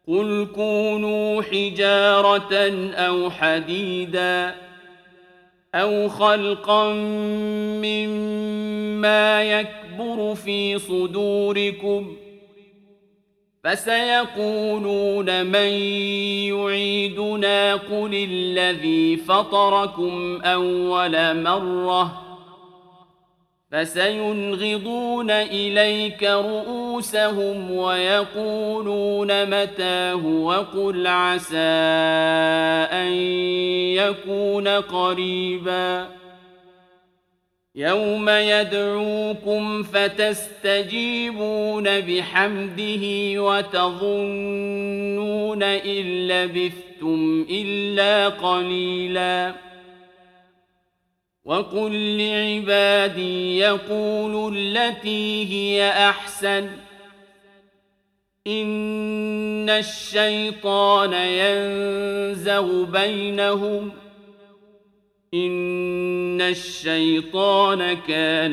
قل كونوا حجارة أو حديدا أو خلقا مما يكبر في صدوركم فسيقولون من يعيدنا قل الذي فطركم أول مرة فسينغضون إليك رؤوسهم ويقولون متاه وقل عسى أن يكون قريبا يوم يدعوكم فتستجيبون بحمده وتظنون إن لبثتم إلا قليلا وقل لعبادي يقولوا التي هي أحسن إن الشيطان ينزغ بينهم إن الشيطان كان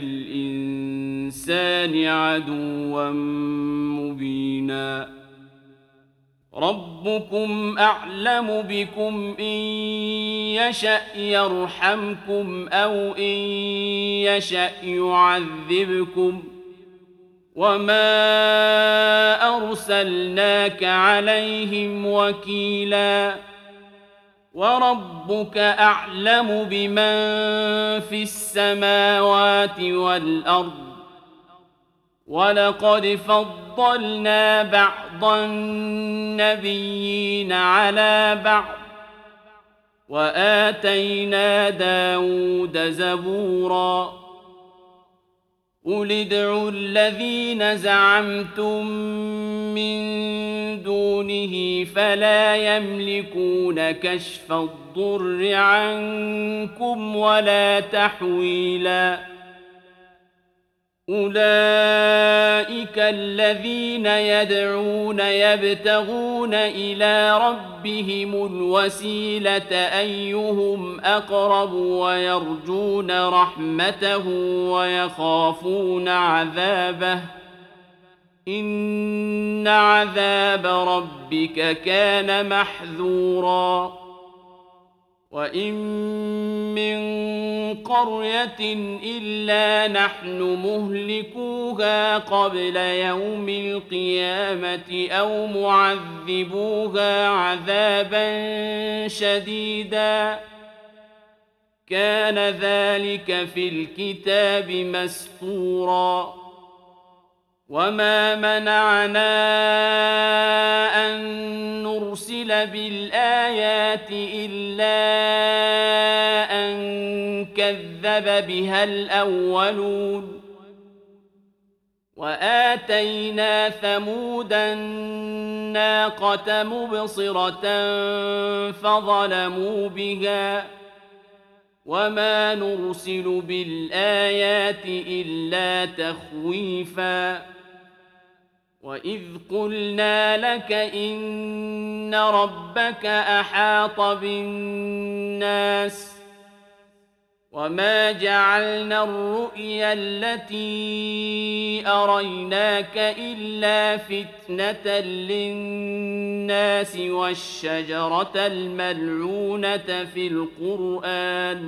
للإنسان عدوا مبينا ربكم أعلم بكم إن يشأ يرحمكم أو إن يشأ يعذبكم وما أرسلناك عليهم وكيلا وربك أعلم بمن في السماوات والأرض ولقد فضلنا بعض النبيين على بعض وآتينا داود زبورا قل ادعوا الذين زعمتم من دونه فلا يملكون كشف الضر عنكم ولا تحويلا أولئك الذين يدعون يبتغون إلى ربهم الوسيلة أيهم أقرب ويرجون رحمته ويخافون عذابه إن عذاب ربك كان محذورا وإن من قرية إلا نحن مهلكوها قبل يوم القيامة أو معذبوها عذابا شديدا كان ذلك في الكتاب مسطورا وما منعنا أن نرسل بالآيات إلا أن كذب بها الأولون وآتينا ثمود الناقة مبصرة فظلموا بها وما نرسل بالآيات إلا تخويفا وإذ قلنا لك إن ربك أحاط بالناس وما جعلنا الرؤيا التي أريناك إلا فتنة للناس والشجرة الملعونة في القرآن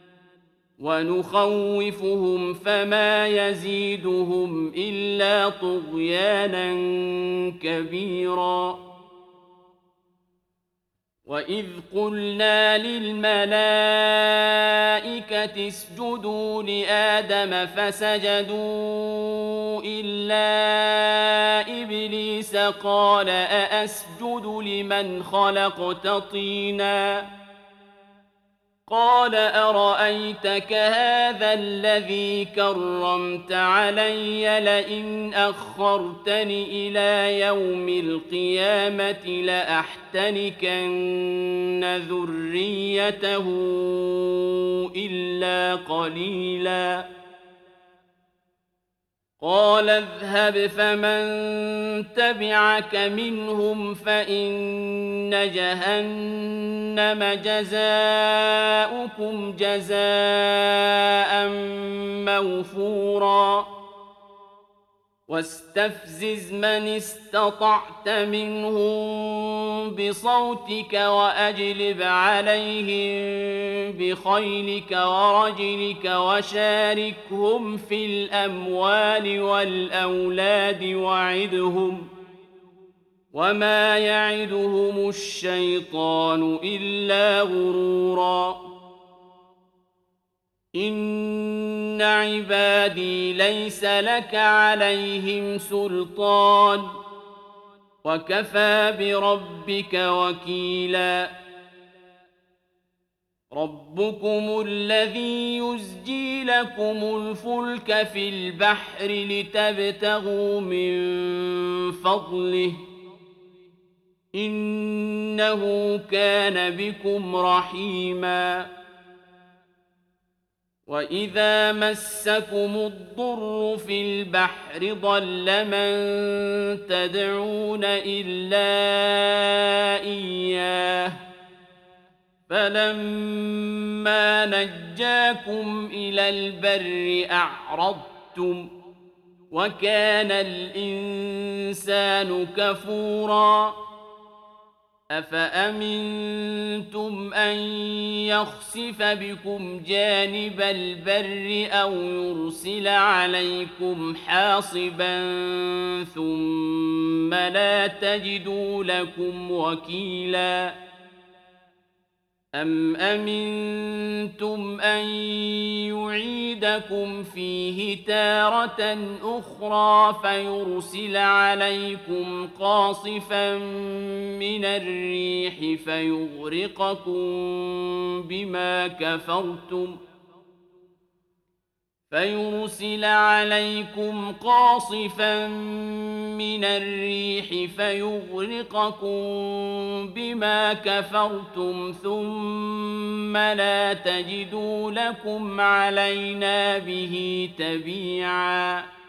ونخوفهم فما يزيدهم إلا طغيانا كبيرا وإذ قلنا للملائكة اسجدوا لآدم فسجدوا إلا إبليس قال أأسجد لمن خلقت طيناً قال أرأيتك هذا الذي كرمت علي لئن أخرتني إلى يوم القيامة لأحتنكن ذريته إلا قليلا قال اذهب فمن تبعك منهم فإن جهنم جزاؤكم جزاء موفورا واستفزز من استطعت منهم بصوتك وأجلب عليهم بخيلك ورجلك وشاركهم في الأموال والأولاد وعدهم وما يعدهم الشيطان إلا غرورا إن عبادي ليس لك عليهم سلطان وكفى بربك وكيلا ربكم الذي يزجي لكم الفلك في البحر لتبتغوا من فضله إنه كان بكم رحيما وإذا مسكم الضر في البحر ضل من تدعون إلا إياه فلما نجاكم إلى البر أعرضتم وكان الإنسان كفوراً أفأمنتم أن يخسف بكم جانب البر أو يرسل عليكم حاصبا ثم لا تجدوا لكم وكيلا أم أمنتم أن يعيدكم فيه تارة أخرى فيرسل عليكم قاصفا من الريح فيغرقكم بما كفرتم ثم لا تجدوا لكم علينا به تبيعا